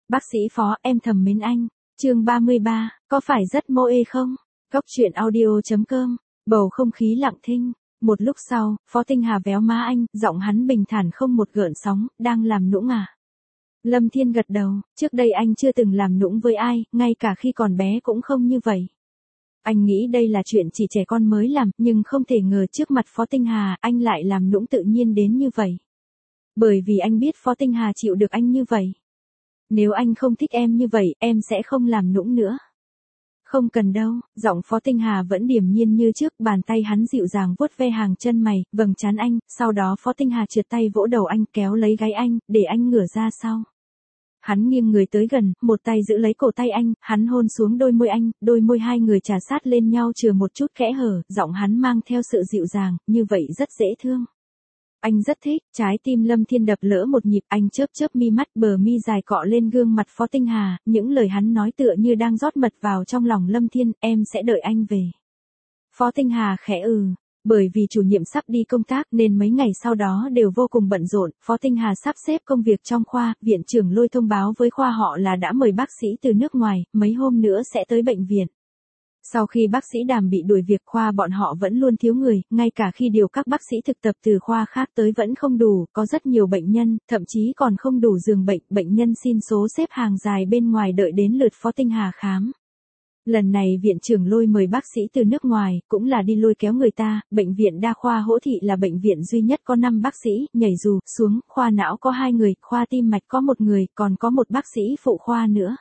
Bác sĩ Phó, em thầm mến anh. Chương 33, có phải rất mô ê không? Góc truyện audio.com. Bầu không khí lặng thinh. Một lúc sau, Phó Tinh Hà véo má anh, giọng hắn bình thản không một gợn sóng, đang làm nũng à? Lâm Thiên gật đầu, trước đây anh chưa từng làm nũng với ai, ngay cả khi còn bé cũng không như vậy. Anh nghĩ đây là chuyện chỉ trẻ con mới làm, nhưng không thể ngờ trước mặt Phó Tinh Hà, anh lại làm nũng tự nhiên đến như vậy. Bởi vì anh biết Phó Tinh Hà chịu được anh như vậy. Nếu anh không thích em như vậy, em sẽ không làm nũng nữa. Không cần đâu, giọng Phó Tinh Hà vẫn điềm nhiên như trước, bàn tay hắn dịu dàng vuốt ve hàng chân mày, vầng trán anh, sau đó Phó Tinh Hà trượt tay vỗ đầu anh, kéo lấy gáy anh, để anh ngửa ra sau. Hắn nghiêng người tới gần, một tay giữ lấy cổ tay anh, hắn hôn xuống đôi môi anh, đôi môi hai người chà sát lên nhau chừa một chút kẽ hở, giọng hắn mang theo sự dịu dàng, như vậy rất dễ thương. Anh rất thích, trái tim Lâm Thiên đập lỡ một nhịp, anh chớp chớp mi mắt, bờ mi dài cọ lên gương mặt Phó Tinh Hà, những lời hắn nói tựa như đang rót mật vào trong lòng Lâm Thiên, em sẽ đợi anh về. Phó Tinh Hà khẽ bởi vì chủ nhiệm sắp đi công tác nên mấy ngày sau đó đều vô cùng bận rộn, Phó Tinh Hà sắp xếp công việc trong khoa, viện trưởng Lôi thông báo với khoa họ là đã mời bác sĩ từ nước ngoài, mấy hôm nữa sẽ tới bệnh viện. Sau khi bác sĩ Đàm bị đuổi việc khoa bọn họ vẫn luôn thiếu người, ngay cả khi điều các bác sĩ thực tập từ khoa khác tới vẫn không đủ, có rất nhiều bệnh nhân, thậm chí còn không đủ giường bệnh, bệnh nhân xin số xếp hàng dài bên ngoài đợi đến lượt Phó Tinh Hà khám. Lần này viện trưởng Lôi mời bác sĩ từ nước ngoài, cũng là đi lôi kéo người ta, bệnh viện đa khoa Hỗ Thị là bệnh viện duy nhất có 5 bác sĩ, nhảy dù, xuống, khoa não có 2 người, khoa tim mạch có 1 người, còn có một bác sĩ phụ khoa nữa.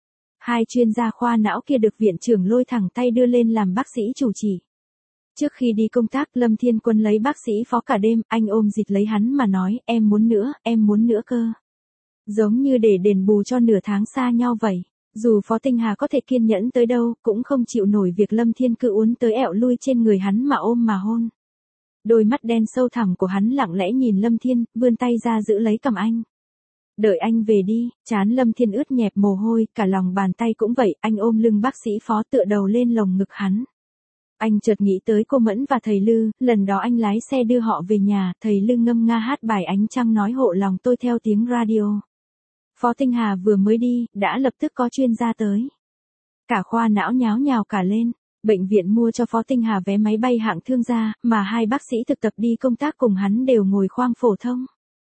2 chuyên gia khoa não kia được viện trưởng Lôi thẳng tay đưa lên làm bác sĩ chủ trì. Trước khi đi công tác, Lâm Thiên Quân lấy bác sĩ Phó cả đêm, anh ôm dịt lấy hắn mà nói, em muốn nữa cơ. Giống như để đền bù cho nửa tháng xa nhau vậy. Dù Phó Tinh Hà có thể kiên nhẫn tới đâu, cũng không chịu nổi việc Lâm Thiên cứ uốn tới ẹo lui trên người hắn mà ôm mà hôn. Đôi mắt đen sâu thẳm của hắn lặng lẽ nhìn Lâm Thiên, vươn tay ra giữ lấy cằm anh. Đợi anh về đi, trán Lâm Thiên ướt nhẹp mồ hôi, cả lòng bàn tay cũng vậy, anh ôm lưng bác sĩ Phó tựa đầu lên lồng ngực hắn. Anh chợt nghĩ tới cô Mẫn và thầy Lư, lần đó anh lái xe đưa họ về nhà, thầy Lư ngâm nga hát bài Ánh Trăng nói hộ lòng tôi theo tiếng radio. Phó Tinh Hà vừa mới đi, đã lập tức có chuyên gia tới. Cả khoa não nháo nhào cả lên, bệnh viện mua cho Phó Tinh Hà vé máy bay hạng thương gia, mà 2 bác sĩ thực tập đi công tác cùng hắn đều ngồi khoang phổ thông.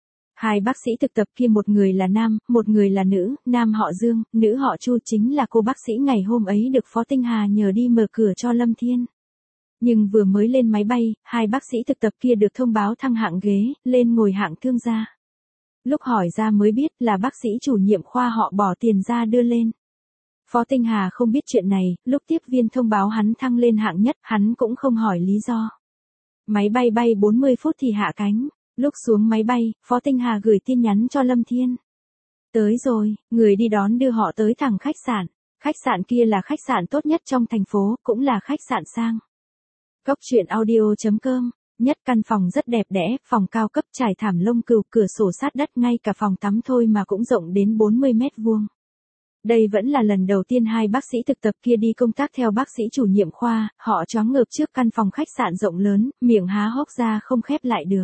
2 bác sĩ thực tập kia một người là nam, một người là nữ, nam họ Dương, nữ họ Chu chính là cô bác sĩ ngày hôm ấy được Phó Tinh Hà nhờ đi mở cửa cho Lâm Thiên. Nhưng vừa mới lên máy bay, 2 bác sĩ thực tập kia được thông báo thăng hạng ghế, lên ngồi hạng thương gia. Lúc hỏi ra mới biết là bác sĩ chủ nhiệm khoa họ bỏ tiền ra đưa lên. Phó Tinh Hà không biết chuyện này, lúc tiếp viên thông báo hắn thăng lên hạng nhất, hắn cũng không hỏi lý do. Máy bay bay 40 phút thì hạ cánh. Lúc xuống máy bay, Phó Tinh Hà gửi tin nhắn cho Lâm Thiên. Tới rồi, người đi đón đưa họ tới thẳng khách sạn. Khách sạn kia là khách sạn tốt nhất trong thành phố, cũng là khách sạn sang. Góc truyện audio.com. Nhất căn phòng rất đẹp đẽ, phòng cao cấp trải thảm lông cừu, cửa sổ sát đất, ngay cả phòng tắm thôi mà cũng rộng đến 40 mét vuông. Đây vẫn là lần đầu tiên 2 bác sĩ thực tập kia đi công tác theo bác sĩ chủ nhiệm khoa, họ choáng ngợp trước căn phòng khách sạn rộng lớn, miệng há hốc ra không khép lại được.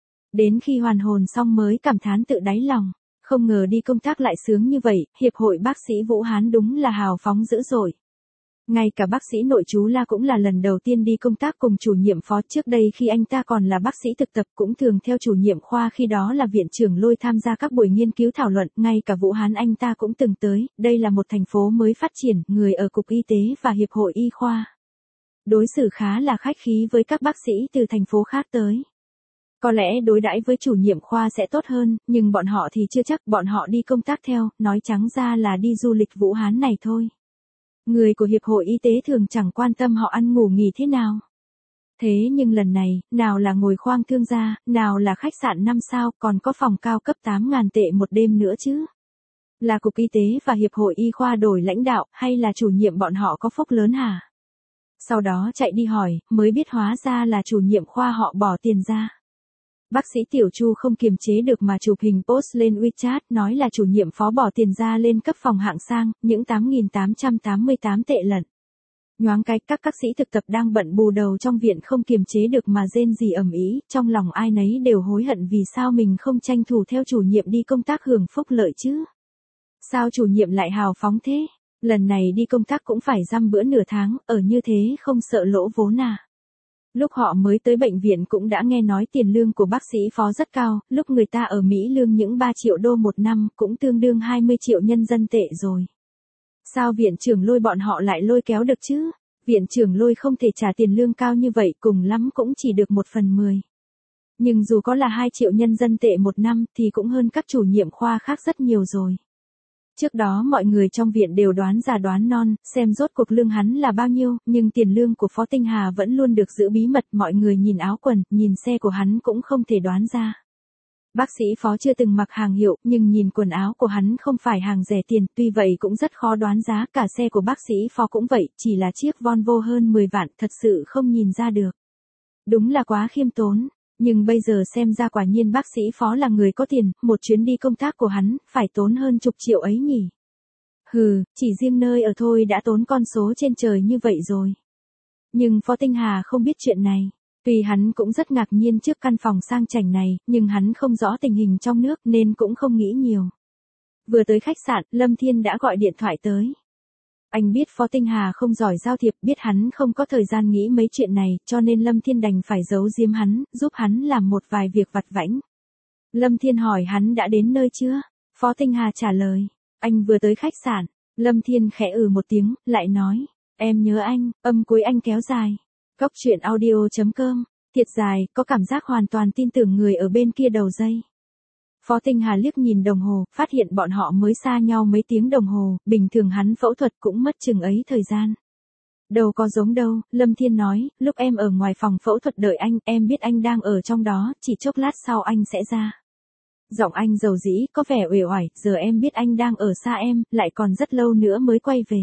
Đến khi hoàn hồn xong mới cảm thán tự đáy lòng, không ngờ đi công tác lại sướng như vậy, hiệp hội bác sĩ Vũ Hán đúng là hào phóng dữ dội. Ngay cả bác sĩ nội chú La cũng là lần đầu tiên đi công tác cùng chủ nhiệm Phó, trước đây khi anh ta còn là bác sĩ thực tập cũng thường theo chủ nhiệm khoa khi đó là viện trưởng Lôi tham gia các buổi nghiên cứu thảo luận, ngay cả Vũ Hán anh ta cũng từng tới, đây là một thành phố mới phát triển, người ở Cục Y tế và Hiệp hội Y khoa. Đối xử khá là khách khí với các bác sĩ từ thành phố khác tới. Có lẽ đối đãi với chủ nhiệm khoa sẽ tốt hơn, nhưng bọn họ thì chưa chắc, bọn họ đi công tác theo, nói trắng ra là đi du lịch Vũ Hán này thôi. Người của Hiệp hội Y tế thường chẳng quan tâm họ ăn ngủ nghỉ thế nào. Thế nhưng lần này, nào là ngồi khoang thương gia, nào là khách sạn 5 sao, còn có phòng cao cấp 8.000 tệ một đêm nữa chứ. Là Cục Y tế và Hiệp hội Y khoa đổi lãnh đạo, hay là chủ nhiệm bọn họ có phúc lớn hả? Sau đó chạy đi hỏi, mới biết hóa ra là chủ nhiệm khoa họ bỏ tiền ra. Bác sĩ Tiểu Chu không kiềm chế được mà chụp hình post lên WeChat, nói là chủ nhiệm Phó bỏ tiền ra lên cấp phòng hạng sang, những 8.888 tệ lận. Nhoáng cái, các sĩ thực tập đang bận bù đầu trong viện không kiềm chế được mà rên rỉ ầm ĩ, trong lòng ai nấy đều hối hận vì sao mình không tranh thủ theo chủ nhiệm đi công tác hưởng phúc lợi chứ. Sao chủ nhiệm lại hào phóng thế? Lần này đi công tác cũng phải dăm bữa nửa tháng, ở như thế không sợ lỗ vốn à? Lúc họ mới tới bệnh viện cũng đã nghe nói tiền lương của bác sĩ phó rất cao, lúc người ta ở Mỹ lương những 3 triệu đô một năm cũng tương đương 20 triệu nhân dân tệ rồi. Sao viện trưởng Lôi bọn họ lại lôi kéo được chứ? Viện trưởng Lôi không thể trả tiền lương cao như vậy, cùng lắm cũng chỉ được 1/10. Nhưng dù có là 2 triệu nhân dân tệ một năm thì cũng hơn các chủ nhiệm khoa khác rất nhiều rồi. Trước đó mọi người trong viện đều đoán già đoán non, xem rốt cuộc lương hắn là bao nhiêu, nhưng tiền lương của Phó Tinh Hà vẫn luôn được giữ bí mật, mọi người nhìn áo quần, nhìn xe của hắn cũng không thể đoán ra. Bác sĩ Phó chưa từng mặc hàng hiệu, nhưng nhìn quần áo của hắn không phải hàng rẻ tiền, tuy vậy cũng rất khó đoán giá, cả xe của bác sĩ Phó cũng vậy, chỉ là chiếc Volvo hơn 10 vạn, thật sự không nhìn ra được. Đúng là quá khiêm tốn. Nhưng bây giờ xem ra quả nhiên bác sĩ Phó là người có tiền, một chuyến đi công tác của hắn, phải tốn hơn chục triệu ấy nhỉ. Hừ, chỉ riêng nơi ở thôi đã tốn con số trên trời như vậy rồi. Nhưng Phó Tinh Hà không biết chuyện này. Tuy hắn cũng rất ngạc nhiên trước căn phòng sang chảnh này, nhưng hắn không rõ tình hình trong nước nên cũng không nghĩ nhiều. Vừa tới khách sạn, Lâm Thiên đã gọi điện thoại tới. Anh biết Phó Tinh Hà không giỏi giao thiệp, biết hắn không có thời gian nghĩ mấy chuyện này, cho nên Lâm Thiên đành phải giấu giếm hắn, giúp hắn làm một vài việc vặt vãnh. Lâm Thiên hỏi hắn đã đến nơi chưa? Phó Tinh Hà trả lời, anh vừa tới khách sạn. Lâm Thiên khẽ một tiếng, lại nói, em nhớ anh, âm cuối anh kéo dài. Cóc truyện audio.com, thiệt dài, có cảm giác hoàn toàn tin tưởng người ở bên kia đầu dây. Phó Tinh Hà liếc nhìn đồng hồ, phát hiện bọn họ mới xa nhau mấy tiếng đồng hồ, bình thường hắn phẫu thuật cũng mất chừng ấy thời gian. Đâu có giống đâu, Lâm Thiên nói, lúc em ở ngoài phòng phẫu thuật đợi anh, em biết anh đang ở trong đó, chỉ chốc lát sau anh sẽ ra. Giọng anh dầu dĩ, có vẻ uể oải, giờ em biết anh đang ở xa em, lại còn rất lâu nữa mới quay về.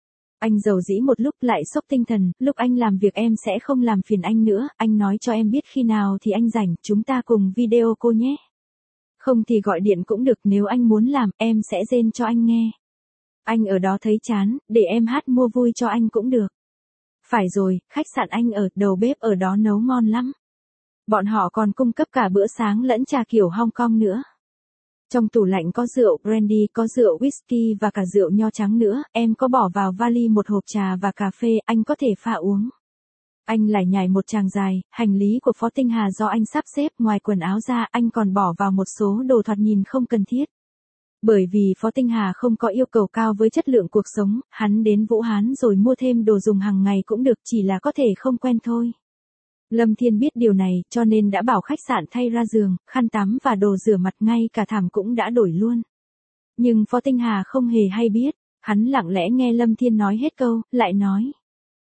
Anh dầu dĩ một lúc lại sốc tinh thần, lúc anh làm việc em sẽ không làm phiền anh nữa, anh nói cho em biết khi nào thì anh rảnh, chúng ta cùng video cô nhé. Không thì gọi điện cũng được, nếu anh muốn làm, em sẽ rên cho anh nghe. Anh ở đó thấy chán, để em hát mua vui cho anh cũng được. Phải rồi, khách sạn anh ở, đầu bếp ở đó nấu ngon lắm. Bọn họ còn cung cấp cả bữa sáng lẫn trà kiểu Hong Kong nữa. Trong tủ lạnh có rượu brandy, có rượu whisky và cả rượu nho trắng nữa, em có bỏ vào vali một hộp trà và cà phê, anh có thể pha uống. Anh lải nhải một tràng dài, hành lý của Phó Tinh Hà do anh sắp xếp, ngoài quần áo ra, anh còn bỏ vào một số đồ thoạt nhìn không cần thiết. Bởi vì Phó Tinh Hà không có yêu cầu cao với chất lượng cuộc sống, hắn đến Vũ Hán rồi mua thêm đồ dùng hàng ngày cũng được, chỉ là có thể không quen thôi. Lâm Thiên biết điều này, cho nên đã bảo khách sạn thay ra giường, khăn tắm và đồ rửa mặt, ngay cả thảm cũng đã đổi luôn. Nhưng Phó Tinh Hà không hề hay biết, hắn lặng lẽ nghe Lâm Thiên nói hết câu, lại nói.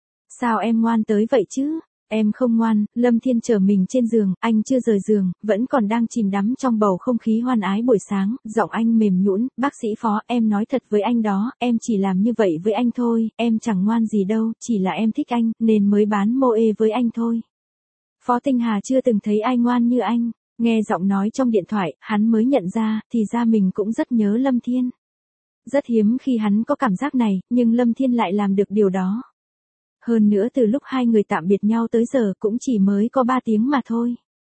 Sao em ngoan tới vậy chứ? Em không ngoan, Lâm Thiên chờ mình trên giường, anh chưa rời giường, vẫn còn đang chìm đắm trong bầu không khí hoan ái buổi sáng, giọng anh mềm nhũn, bác sĩ Phó, em nói thật với anh đó, em chỉ làm như vậy với anh thôi, em chẳng ngoan gì đâu, chỉ là em thích anh, nên mới bán mô ê với anh thôi. Phó Tinh Hà chưa từng thấy ai ngoan như anh, nghe giọng nói trong điện thoại, hắn mới nhận ra, thì ra mình cũng rất nhớ Lâm Thiên. Rất hiếm khi hắn có cảm giác này, nhưng Lâm Thiên lại làm được điều đó. Hơn nữa từ lúc hai người tạm biệt nhau tới giờ cũng chỉ mới có 3 tiếng mà thôi.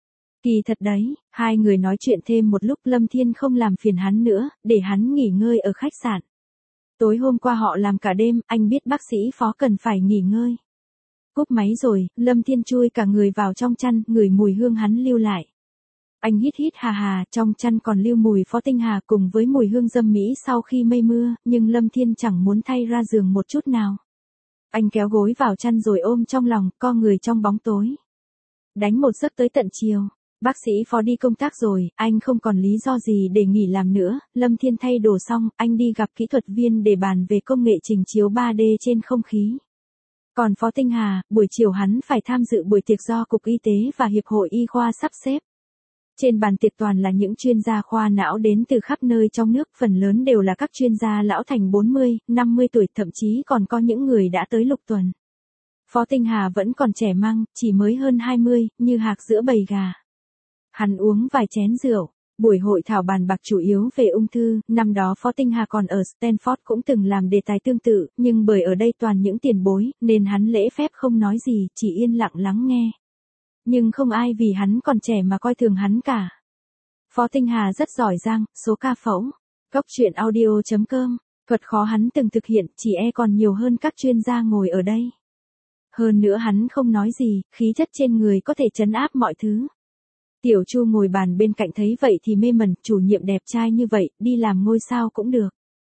Kỳ thật đấy, hai người nói chuyện thêm một lúc, Lâm Thiên không làm phiền hắn nữa, để hắn nghỉ ngơi ở khách sạn. Tối hôm qua họ làm cả đêm, anh biết bác sĩ Phó cần phải nghỉ ngơi. Cúp máy rồi, Lâm Thiên chui cả người vào trong chăn, ngửi mùi hương hắn lưu lại. Anh hít hít hà hà, trong chăn còn lưu mùi Phó Tinh Hà cùng với mùi hương dâm mỹ sau khi mây mưa, nhưng Lâm Thiên chẳng muốn thay ra giường một chút nào. Anh kéo gối vào chăn rồi ôm trong lòng, co người trong bóng tối. Đánh một giấc tới tận chiều. Bác sĩ Phó đi công tác rồi, anh không còn lý do gì để nghỉ làm nữa. Lâm Thiên thay đồ xong, anh đi gặp kỹ thuật viên để bàn về công nghệ trình chiếu 3D trên không khí. Còn Phó Tinh Hà, buổi chiều hắn phải tham dự buổi tiệc do Cục Y tế và Hiệp hội Y khoa sắp xếp. Trên bàn tiệc toàn là những chuyên gia khoa não đến từ khắp nơi trong nước, phần lớn đều là các chuyên gia lão thành 40, 50 tuổi, thậm chí còn có những người đã tới lục tuần. Phó Tinh Hà vẫn còn trẻ măng, chỉ mới hơn 20, như hạc giữa bầy gà. Hắn uống vài chén rượu. Buổi hội thảo bàn bạc chủ yếu về ung thư, năm đó Phó Tinh Hà còn ở Stanford cũng từng làm đề tài tương tự, nhưng bởi ở đây toàn những tiền bối, nên hắn lễ phép không nói gì, chỉ yên lặng lắng nghe. Nhưng không ai vì hắn còn trẻ mà coi thường hắn cả. Phó Tinh Hà rất giỏi giang, số ca phẫu. Cóc truyện audio.com, thuật khó hắn từng thực hiện, chỉ e còn nhiều hơn các chuyên gia ngồi ở đây. Hơn nữa hắn không nói gì, khí chất trên người có thể trấn áp mọi thứ. Tiểu Chu ngồi bàn bên cạnh thấy vậy thì mê mẩn, chủ nhiệm đẹp trai như vậy, đi làm ngôi sao cũng được.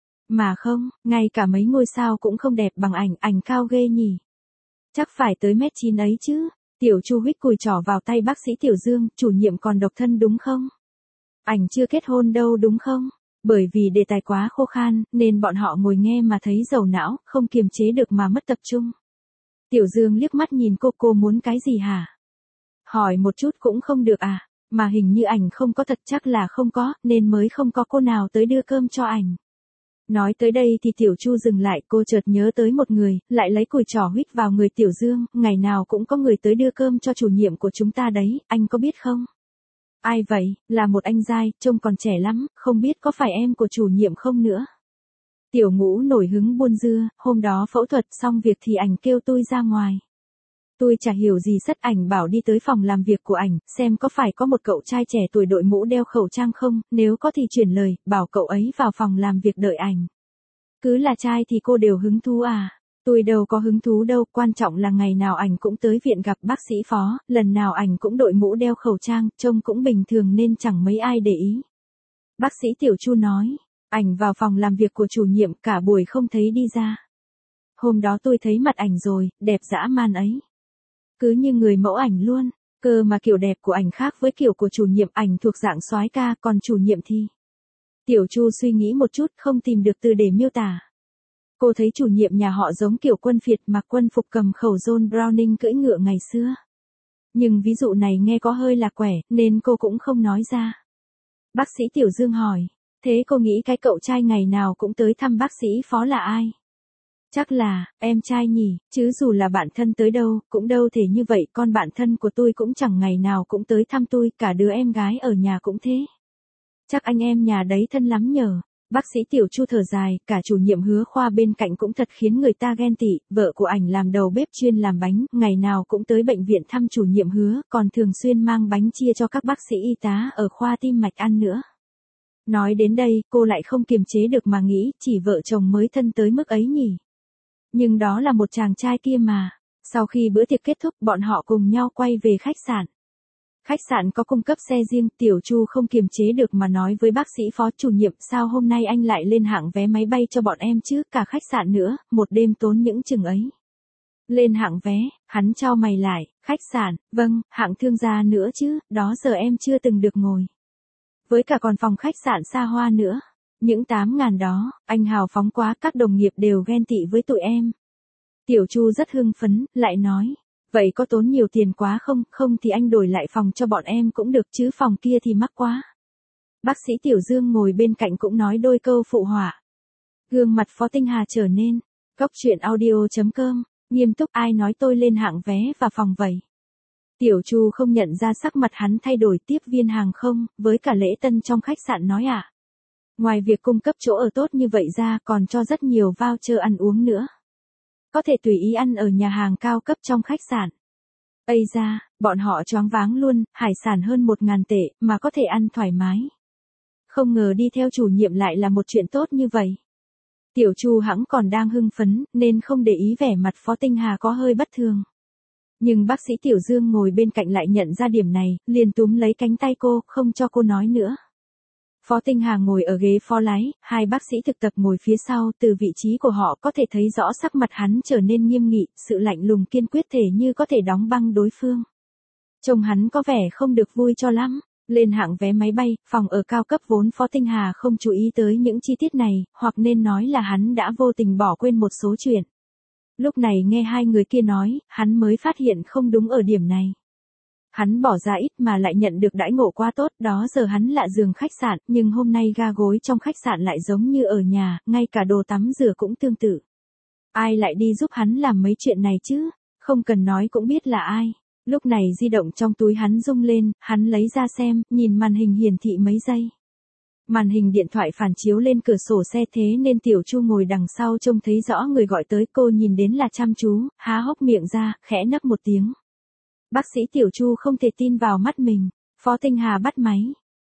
Mà không, ngay cả mấy ngôi sao cũng không đẹp bằng ảnh cao ghê nhỉ. Chắc phải tới 1m9 ấy chứ. Tiểu Chu huých cùi trỏ vào tay bác sĩ Tiểu Dương, chủ nhiệm còn độc thân đúng không? Ảnh chưa kết hôn đâu đúng không? Bởi vì đề tài quá khô khan, nên bọn họ ngồi nghe mà thấy dầu não, không kiềm chế được mà mất tập trung. Tiểu Dương liếc mắt nhìn cô muốn cái gì hả? Hỏi một chút cũng không được à? Mà hình như ảnh không có thật, chắc là không có, nên mới không có cô nào tới đưa cơm cho ảnh. Nói tới đây thì Tiểu Chu dừng lại, cô chợt nhớ tới một người, lại lấy cùi trỏ huých vào người Tiểu Dương, ngày nào cũng có người tới đưa cơm cho chủ nhiệm của chúng ta đấy, anh có biết không? Ai vậy? Là một anh giai, trông còn trẻ lắm, không biết có phải em của chủ nhiệm không nữa. Tiểu Ngũ nổi hứng buôn dưa, hôm đó phẫu thuật xong việc thì ảnh kêu tôi ra ngoài. Tôi chả hiểu gì sất, ảnh bảo đi tới phòng làm việc của ảnh, xem có phải có một cậu trai trẻ tuổi đội mũ đeo khẩu trang không, nếu có thì chuyển lời, bảo cậu ấy vào phòng làm việc đợi ảnh. Cứ là trai thì cô đều hứng thú à? Tôi đâu có hứng thú đâu, quan trọng là ngày nào ảnh cũng tới viện gặp bác sĩ Phó, lần nào ảnh cũng đội mũ đeo khẩu trang, trông cũng bình thường nên chẳng mấy ai để ý. Bác sĩ Tiểu Chu nói, ảnh vào phòng làm việc của chủ nhiệm cả buổi không thấy đi ra. Hôm đó tôi thấy mặt ảnh rồi, đẹp dã man ấy. Cứ như người mẫu ảnh luôn, cơ mà kiểu đẹp của ảnh khác với kiểu của chủ nhiệm, ảnh thuộc dạng soái ca, còn chủ nhiệm thì... Tiểu Chu suy nghĩ một chút không tìm được từ để miêu tả. Cô thấy chủ nhiệm nhà họ giống kiểu quân phiệt mặc quân phục cầm khẩu John Browning cưỡi ngựa ngày xưa. Nhưng ví dụ này nghe có hơi lạc quẻ, nên cô cũng không nói ra. Bác sĩ Tiểu Dương hỏi, thế cô nghĩ cái cậu trai ngày nào cũng tới thăm bác sĩ Phó là ai? Chắc là, em trai nhỉ, chứ dù là bạn thân tới đâu, cũng đâu thể như vậy, con bạn thân của tôi cũng chẳng ngày nào cũng tới thăm tôi, cả đứa em gái ở nhà cũng thế. Chắc anh em nhà đấy thân lắm nhờ. Bác sĩ Tiểu Chu thở dài, cả chủ nhiệm Hứa khoa bên cạnh cũng thật khiến người ta ghen tị, vợ của ảnh làm đầu bếp chuyên làm bánh, ngày nào cũng tới bệnh viện thăm chủ nhiệm Hứa, còn thường xuyên mang bánh chia cho các bác sĩ y tá ở khoa tim mạch ăn nữa. Nói đến đây, cô lại không kiềm chế được mà nghĩ, chỉ vợ chồng mới thân tới mức ấy nhỉ. Nhưng đó là một chàng trai kia mà. Sau khi bữa tiệc kết thúc, bọn họ cùng nhau quay về khách sạn. Khách sạn có cung cấp xe riêng, Tiểu Chu không kiềm chế được mà nói với bác sĩ Phó, chủ nhiệm, sao hôm nay anh lại lên hạng vé máy bay cho bọn em chứ, cả khách sạn nữa, một đêm tốn những chừng ấy. Lên hạng vé, hắn chau mày lại, khách sạn, vâng, hạng thương gia nữa chứ, đó giờ em chưa từng được ngồi. Với cả còn phòng khách sạn xa hoa nữa. Những 8.000 đó, anh hào phóng quá, các đồng nghiệp đều ghen tị với tụi em. Tiểu Chu rất hưng phấn, lại nói, vậy có tốn nhiều tiền quá không, không thì anh đổi lại phòng cho bọn em cũng được chứ, phòng kia thì mắc quá. Bác sĩ Tiểu Dương ngồi bên cạnh cũng nói đôi câu phụ họa. Gương mặt Phó Tinh Hà trở nên, Cóc truyện audio.com, nghiêm túc, ai nói tôi lên hạng vé và phòng vậy? Tiểu Chu không nhận ra sắc mặt hắn thay đổi, tiếp viên hàng không, với cả lễ tân trong khách sạn nói à. Ngoài việc cung cấp chỗ ở tốt như vậy ra còn cho rất nhiều voucher ăn uống nữa. Có thể tùy ý ăn ở nhà hàng cao cấp trong khách sạn. Ây da, bọn họ choáng váng luôn, hải sản hơn 1.000 tệ mà có thể ăn thoải mái. Không ngờ đi theo chủ nhiệm lại là một chuyện tốt như vậy. Tiểu Chu hẵng còn đang hưng phấn nên không để ý vẻ mặt Phó Tinh Hà có hơi bất thường. Nhưng bác sĩ Tiểu Dương ngồi bên cạnh lại nhận ra điểm này, liền túm lấy cánh tay cô, không cho cô nói nữa. Phó Tinh Hà ngồi ở ghế phó lái, hai bác sĩ thực tập ngồi phía sau, từ vị trí của họ có thể thấy rõ sắc mặt hắn trở nên nghiêm nghị, sự lạnh lùng kiên quyết thể như có thể đóng băng đối phương. Trông hắn có vẻ không được vui cho lắm. Lên hạng vé máy bay, phòng ở cao cấp vốn Phó Tinh Hà không chú ý tới những chi tiết này, hoặc nên nói là hắn đã vô tình bỏ quên một số chuyện. Lúc này nghe hai người kia nói, hắn mới phát hiện không đúng ở điểm này. Hắn bỏ ra ít mà lại nhận được đãi ngộ quá tốt, đó giờ hắn lạ giường khách sạn, nhưng hôm nay ga gối trong khách sạn lại giống như ở nhà, ngay cả đồ tắm rửa cũng tương tự. Ai lại đi giúp hắn làm mấy chuyện này chứ? Không cần nói cũng biết là ai. Lúc này di động trong túi hắn rung lên, hắn lấy ra xem, nhìn màn hình hiển thị mấy giây. Màn hình điện thoại phản chiếu lên cửa sổ xe, thế nên Tiểu Chu ngồi đằng sau trông thấy rõ người gọi tới, cô nhìn đến là chăm chú, há hốc miệng ra, khẽ nấc một tiếng. Bác sĩ Tiểu Chu không thể tin vào mắt mình. Phó Tinh Hà bắt máy.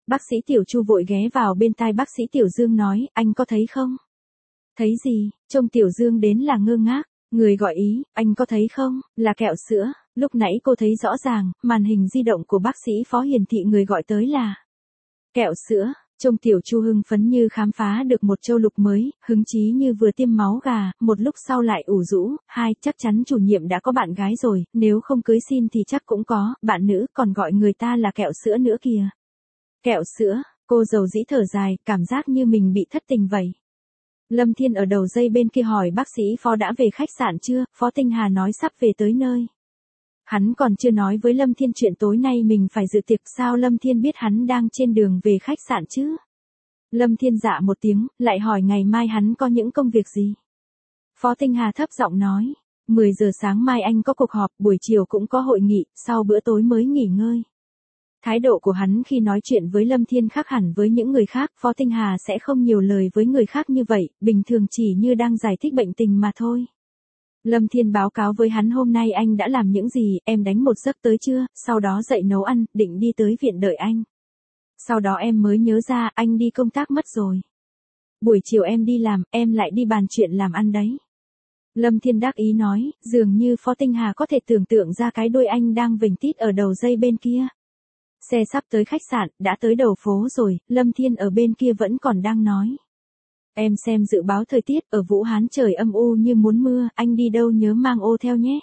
Bác sĩ Tiểu Chu vội ghé vào bên tai bác sĩ Tiểu Dương nói, anh có thấy không? Thấy gì? Trông Tiểu Dương đến là ngơ ngác. Người gọi ý, anh có thấy không? Là kẹo sữa. Lúc nãy cô thấy rõ ràng, màn hình di động của bác sĩ Phó hiển thị người gọi tới là kẹo sữa. Trông Tiểu Chu hưng phấn như khám phá được một châu lục mới, hứng chí như vừa tiêm máu gà, một lúc sau lại ủ rũ, chắc chắn chủ nhiệm đã có bạn gái rồi, nếu không cưới xin thì chắc cũng có, bạn nữ còn gọi người ta là kẹo sữa nữa kìa. Kẹo sữa, cô dầu dĩ thở dài, cảm giác như mình bị thất tình vậy. Lâm Thiên ở đầu dây bên kia hỏi bác sĩ Phó đã về khách sạn chưa, Phó Tinh Hà nói sắp về tới nơi. Hắn còn chưa nói với Lâm Thiên chuyện tối nay mình phải dự tiệc, sao Lâm Thiên biết hắn đang trên đường về khách sạn chứ? Lâm Thiên dạ một tiếng, lại hỏi ngày mai hắn có những công việc gì? Phó Tinh Hà thấp giọng nói, 10 giờ sáng mai anh có cuộc họp, buổi chiều cũng có hội nghị, sau bữa tối mới nghỉ ngơi. Thái độ của hắn khi nói chuyện với Lâm Thiên khác hẳn với những người khác, Phó Tinh Hà sẽ không nhiều lời với người khác như vậy, bình thường chỉ như đang giải thích bệnh tình mà thôi. Lâm Thiên báo cáo với hắn hôm nay anh đã làm những gì, em đánh một giấc tới trưa, sau đó dậy nấu ăn, định đi tới viện đợi anh. Sau đó em mới nhớ ra anh đi công tác mất rồi. Buổi chiều em đi làm, em lại đi bàn chuyện làm ăn đấy. Lâm Thiên đắc ý nói, dường như Phó Tinh Hà có thể tưởng tượng ra cái đuôi anh đang vểnh tít ở đầu dây bên kia. Xe sắp tới khách sạn, đã tới đầu phố rồi, Lâm Thiên ở bên kia vẫn còn đang nói. Em xem dự báo thời tiết, ở Vũ Hán trời âm u như muốn mưa, anh đi đâu nhớ mang ô theo nhé.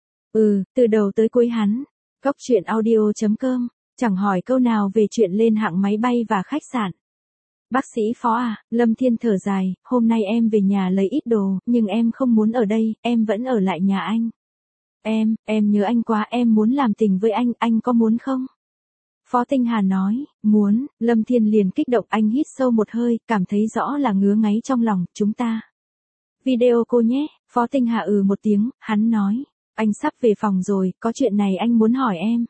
Từ đầu tới cuối hắn. Cóc truyện audio.com, chẳng hỏi câu nào về chuyện lên hạng máy bay và khách sạn. Bác sĩ Phó à, Lâm Thiên thở dài, hôm nay em về nhà lấy ít đồ, nhưng em không muốn ở đây, em vẫn ở lại nhà anh. Em nhớ anh quá, em muốn làm tình với anh có muốn không? Phó Tinh Hà nói, muốn, Lâm Thiên liền kích động, anh hít sâu một hơi, cảm thấy rõ là ngứa ngáy trong lòng, chúng ta. Video cô nhé, Phó Tinh Hà một tiếng, hắn nói, anh sắp về phòng rồi, có chuyện này anh muốn hỏi em.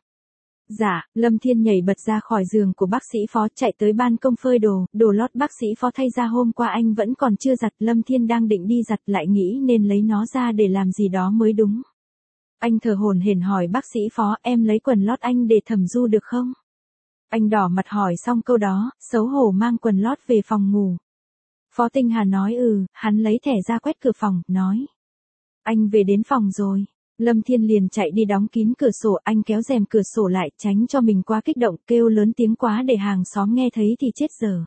Dạ, Lâm Thiên nhảy bật ra khỏi giường của bác sĩ Phó, chạy tới ban công phơi đồ lót bác sĩ Phó thay ra hôm qua anh vẫn còn chưa giặt, Lâm Thiên đang định đi giặt lại nghĩ nên lấy nó ra để làm gì đó mới đúng. Anh thở hổn hển hỏi bác sĩ Phó, em lấy quần lót anh để Thẩm Du được không? Anh đỏ mặt hỏi xong câu đó, xấu hổ mang quần lót về phòng ngủ. Phó Tinh Hà nói hắn lấy thẻ ra quét cửa phòng, nói. Anh về đến phòng rồi. Lâm Thiên liền chạy đi đóng kín cửa sổ, anh kéo rèm cửa sổ lại, tránh cho mình quá kích động, kêu lớn tiếng quá để hàng xóm nghe thấy thì chết giờ.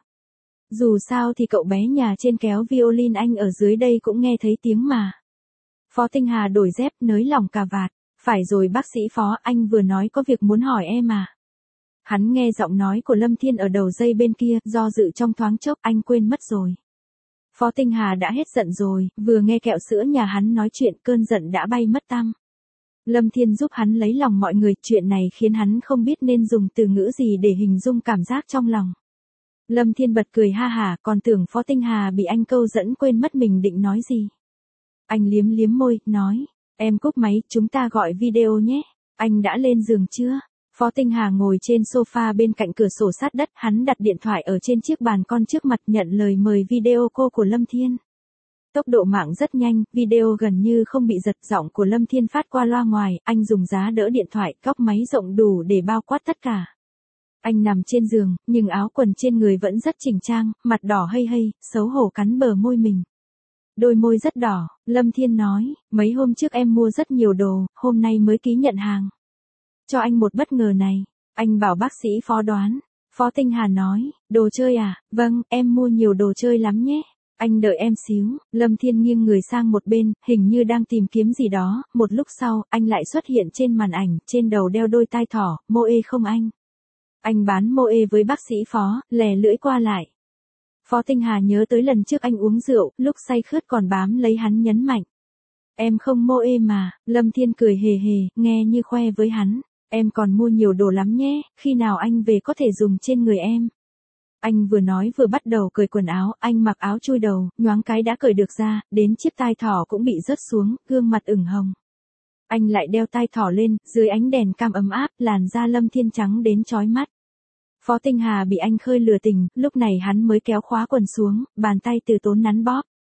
Dù sao thì cậu bé nhà trên kéo violin anh ở dưới đây cũng nghe thấy tiếng mà. Phó Tinh Hà đổi dép, nới lỏng cà vạt. Phải rồi bác sĩ Phó, anh vừa nói có việc muốn hỏi em à. Hắn nghe giọng nói của Lâm Thiên ở đầu dây bên kia, do dự trong thoáng chốc, anh quên mất rồi. Phó Tinh Hà đã hết giận rồi, vừa nghe kẹo sữa nhà hắn nói chuyện, cơn giận đã bay mất tăm. Lâm Thiên giúp hắn lấy lòng mọi người, chuyện này khiến hắn không biết nên dùng từ ngữ gì để hình dung cảm giác trong lòng. Lâm Thiên bật cười ha hả, còn tưởng Phó Tinh Hà bị anh câu dẫn quên mất mình định nói gì. Anh liếm liếm môi, nói, em cúp máy, chúng ta gọi video nhé, anh đã lên giường chưa? Phó Tinh Hà ngồi trên sofa bên cạnh cửa sổ sát đất, hắn đặt điện thoại ở trên chiếc bàn con trước mặt nhận lời mời video call của Lâm Thiên. Tốc độ mạng rất nhanh, video gần như không bị giật, giọng của Lâm Thiên phát qua loa ngoài, anh dùng giá đỡ điện thoại, góc máy rộng đủ để bao quát tất cả. Anh nằm trên giường, nhưng áo quần trên người vẫn rất chỉnh trang, mặt đỏ hây hây, xấu hổ cắn bờ môi mình. Đôi môi rất đỏ, Lâm Thiên nói, mấy hôm trước em mua rất nhiều đồ, hôm nay mới ký nhận hàng. Cho anh một bất ngờ này, anh bảo bác sĩ Phó đoán. Phó Tinh Hà nói, đồ chơi à, vâng, em mua nhiều đồ chơi lắm nhé. Anh đợi em xíu, Lâm Thiên nghiêng người sang một bên, hình như đang tìm kiếm gì đó, một lúc sau, anh lại xuất hiện trên màn ảnh, trên đầu đeo đôi tai thỏ, Moe không anh? Anh bán Moe với bác sĩ Phó, lè lưỡi qua lại. Phó Tinh Hà nhớ tới lần trước anh uống rượu, lúc say khướt còn bám lấy hắn nhấn mạnh. Em không Moe mà, Lâm Thiên cười hề hề, nghe như khoe với hắn. Em còn mua nhiều đồ lắm nhé, khi nào anh về có thể dùng trên người em. Anh vừa nói vừa bắt đầu cởi quần áo, anh mặc áo chui đầu, nhoáng cái đã cởi được ra, đến chiếc tai thỏ cũng bị rớt xuống, gương mặt ửng hồng. Anh lại đeo tai thỏ lên, dưới ánh đèn cam ấm áp, làn da Lâm Thiên trắng đến chói mắt. Phó Tinh Hà bị anh khơi lừa tình, lúc này hắn mới kéo khóa quần xuống, bàn tay từ tốn nắn bóp.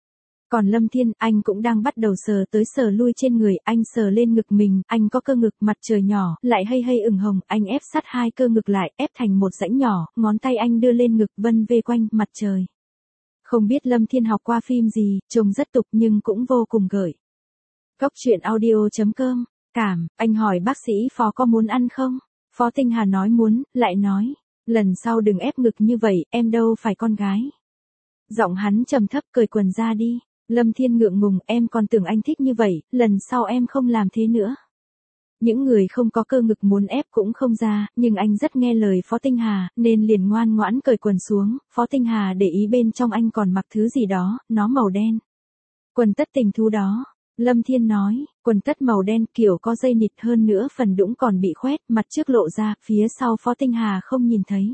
Còn Lâm Thiên, anh cũng đang bắt đầu sờ tới sờ lui trên người, anh sờ lên ngực mình, anh có cơ ngực mặt trời nhỏ, lại hay ửng hồng, anh ép sát hai cơ ngực lại, ép thành một rãnh nhỏ, ngón tay anh đưa lên ngực vân vê quanh mặt trời. Không biết Lâm Thiên học qua phim gì, trông rất tục nhưng cũng vô cùng gợi. Cốc truyện audio.com, cảm, anh hỏi bác sĩ Phó có muốn ăn không? Phó Tinh Hà nói muốn, lại nói, lần sau đừng ép ngực như vậy, em đâu phải con gái. Giọng hắn trầm thấp, cởi quần ra đi. Lâm Thiên ngượng ngùng, em còn tưởng anh thích như vậy, lần sau em không làm thế nữa. Những người không có cơ ngực muốn ép cũng không ra, nhưng anh rất nghe lời Phó Tinh Hà, nên liền ngoan ngoãn cởi quần xuống. Phó Tinh Hà để ý bên trong anh còn mặc thứ gì đó, nó màu đen. Quần tất tình thú đó. Lâm Thiên nói, quần tất màu đen kiểu có dây nịt, hơn nữa phần đũng còn bị khoét, mặt trước lộ ra, phía sau Phó Tinh Hà không nhìn thấy.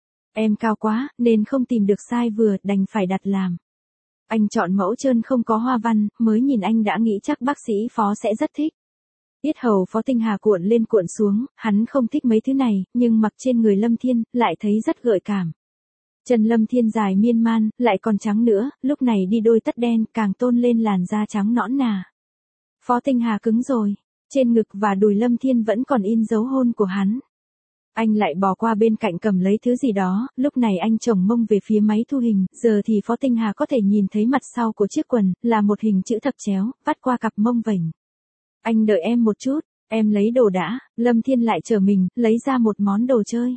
Em cao quá, nên không tìm được size vừa, đành phải đặt làm. Anh chọn mẫu trơn không có hoa văn, mới nhìn anh đã nghĩ chắc bác sĩ Phó sẽ rất thích. Yết hầu Phó Tinh Hà cuộn lên cuộn xuống, hắn không thích mấy thứ này, nhưng mặc trên người Lâm Thiên, lại thấy rất gợi cảm. Chân Lâm Thiên dài miên man, lại còn trắng nữa, lúc này đi đôi tất đen, càng tôn lên làn da trắng nõn nà. Phó Tinh Hà cứng rồi, trên ngực và đùi Lâm Thiên vẫn còn in dấu hôn của hắn. Anh lại bò qua bên cạnh cầm lấy thứ gì đó, lúc này anh chồng mông về phía máy thu hình, giờ thì Phó Tinh Hà có thể nhìn thấy mặt sau của chiếc quần, là một hình chữ thập chéo, vắt qua cặp mông vểnh. Anh đợi em một chút, em lấy đồ đã. Lâm Thiên lại chờ mình, lấy ra một món đồ chơi.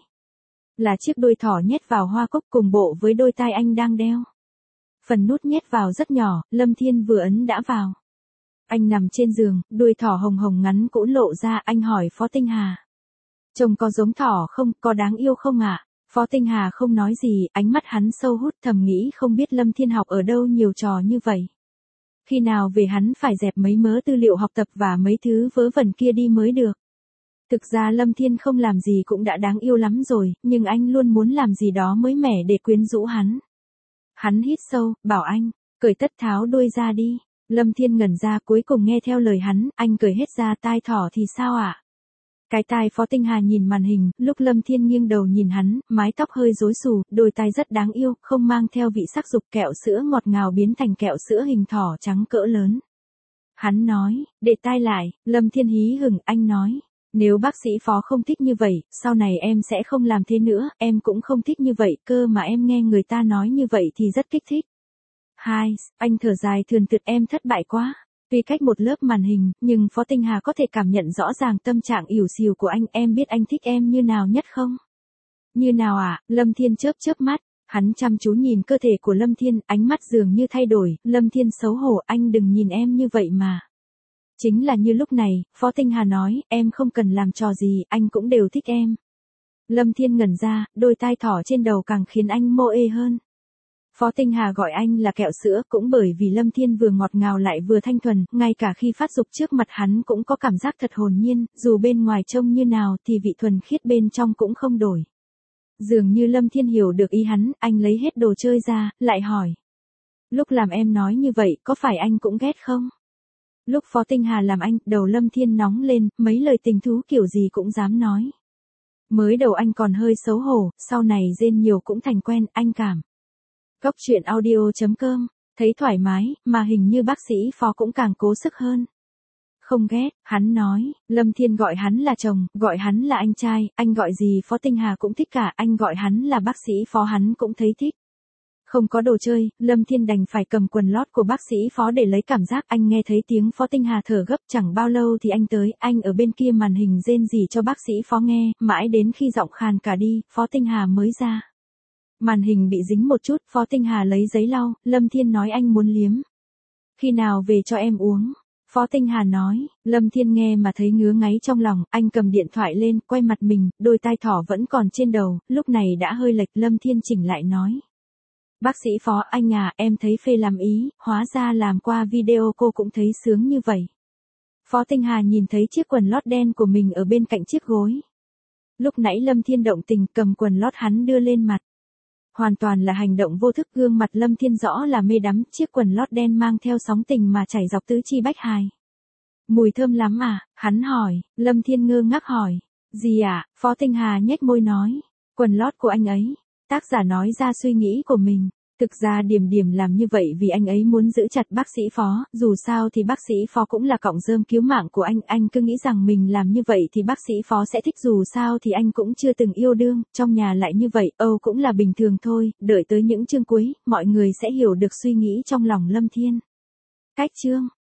Là chiếc đuôi thỏ nhét vào hoa cúc cùng bộ với đôi tai anh đang đeo. Phần nút nhét vào rất nhỏ, Lâm Thiên vừa ấn đã vào. Anh nằm trên giường, đuôi thỏ hồng hồng ngắn cũn lộ ra, anh hỏi Phó Tinh Hà. Trông có giống thỏ không, có đáng yêu không ạ? Phó Tinh Hà không nói gì, ánh mắt hắn sâu hút, thầm nghĩ không biết Lâm Thiên học ở đâu nhiều trò như vậy. Khi nào về hắn phải dẹp mấy mớ tư liệu học tập và mấy thứ vớ vẩn kia đi mới được. Thực ra Lâm Thiên không làm gì cũng đã đáng yêu lắm rồi, nhưng anh luôn muốn làm gì đó mới mẻ để quyến rũ hắn. Hắn hít sâu, bảo anh, cởi tất tháo đuôi ra đi. Lâm Thiên ngẩn ra, cuối cùng nghe theo lời hắn, anh cởi hết ra. Tai thỏ thì sao ạ? Cái tai Phó Tinh Hà nhìn màn hình, lúc Lâm Thiên nghiêng đầu nhìn hắn, mái tóc hơi rối xù, đôi tai rất đáng yêu, không mang theo vị sắc dục, kẹo sữa ngọt ngào biến thành kẹo sữa hình thỏ trắng cỡ lớn. Hắn nói, để tai lại. Lâm Thiên hí hửng, anh nói, nếu bác sĩ Phó không thích như vậy, sau này em sẽ không làm thế nữa, em cũng không thích như vậy, cơ mà em nghe người ta nói như vậy thì rất kích thích. Anh thở dài thườn thượt, em thất bại quá. Tuy cách một lớp màn hình, nhưng Phó Tinh Hà có thể cảm nhận rõ ràng tâm trạng ỉu xìu của anh, em biết anh thích em như nào nhất không? Như nào ạ? Lâm Thiên chớp mắt, hắn chăm chú nhìn cơ thể của Lâm Thiên, ánh mắt dường như thay đổi, Lâm Thiên xấu hổ, anh đừng nhìn em như vậy mà. Chính là như lúc này, Phó Tinh Hà nói, em không cần làm trò gì, anh cũng đều thích em. Lâm Thiên ngẩn ra, đôi tai thỏ trên đầu càng khiến anh mô ê hơn. Phó Tinh Hà gọi anh là kẹo sữa cũng bởi vì Lâm Thiên vừa ngọt ngào lại vừa thanh thuần, ngay cả khi phát dục trước mặt hắn cũng có cảm giác thật hồn nhiên, dù bên ngoài trông như nào thì vị thuần khiết bên trong cũng không đổi. Dường như Lâm Thiên hiểu được ý hắn, anh lấy hết đồ chơi ra, lại hỏi. Lúc làm em nói như vậy, có phải anh cũng ghét không? Lúc Phó Tinh Hà làm anh, đầu Lâm Thiên nóng lên, mấy lời tình thú kiểu gì cũng dám nói. Mới đầu anh còn hơi xấu hổ, sau này rên nhiều cũng thành quen, anh cảm. Cốc truyện audio.com, thấy thoải mái, mà hình như bác sĩ Phó cũng càng cố sức hơn. Không ghét, hắn nói, Lâm Thiên gọi hắn là chồng, gọi hắn là anh trai, anh gọi gì Phó Tinh Hà cũng thích cả, anh gọi hắn là bác sĩ Phó hắn cũng thấy thích. Không có đồ chơi, Lâm Thiên đành phải cầm quần lót của bác sĩ Phó để lấy cảm giác, anh nghe thấy tiếng Phó Tinh Hà thở gấp, chẳng bao lâu thì anh tới, anh ở bên kia màn hình rên rỉ cho bác sĩ Phó nghe, mãi đến khi giọng khàn cả đi, Phó Tinh Hà mới ra. Màn hình bị dính một chút, Phó Tinh Hà lấy giấy lau, Lâm Thiên nói anh muốn liếm. Khi nào về cho em uống? Phó Tinh Hà nói, Lâm Thiên nghe mà thấy ngứa ngáy trong lòng, anh cầm điện thoại lên, quay mặt mình, đôi tai thỏ vẫn còn trên đầu, lúc này đã hơi lệch, Lâm Thiên chỉnh lại nói. Bác sĩ Phó, anh à, em thấy phê làm ý, hóa ra làm qua video cô cũng thấy sướng như vậy. Phó Tinh Hà nhìn thấy chiếc quần lót đen của mình ở bên cạnh chiếc gối. Lúc nãy Lâm Thiên động tình, cầm quần lót hắn đưa lên mặt. Hoàn toàn là hành động vô thức, gương mặt Lâm Thiên rõ là mê đắm, chiếc quần lót đen mang theo sóng tình mà chảy dọc tứ chi bách hài. Mùi thơm lắm à, hắn hỏi, Lâm Thiên ngơ ngác hỏi, gì à, Phó Tinh Hà nhếch môi nói, quần lót của anh ấy, tác giả nói ra suy nghĩ của mình. Thực ra Điềm Điềm làm như vậy vì anh ấy muốn giữ chặt bác sĩ Phó, dù sao thì bác sĩ Phó cũng là cọng rơm cứu mạng của anh cứ nghĩ rằng mình làm như vậy thì bác sĩ Phó sẽ thích, dù sao thì anh cũng chưa từng yêu đương, trong nhà lại như vậy, cũng là bình thường thôi, đợi tới những chương cuối, mọi người sẽ hiểu được suy nghĩ trong lòng Lâm Thiên. Cách chương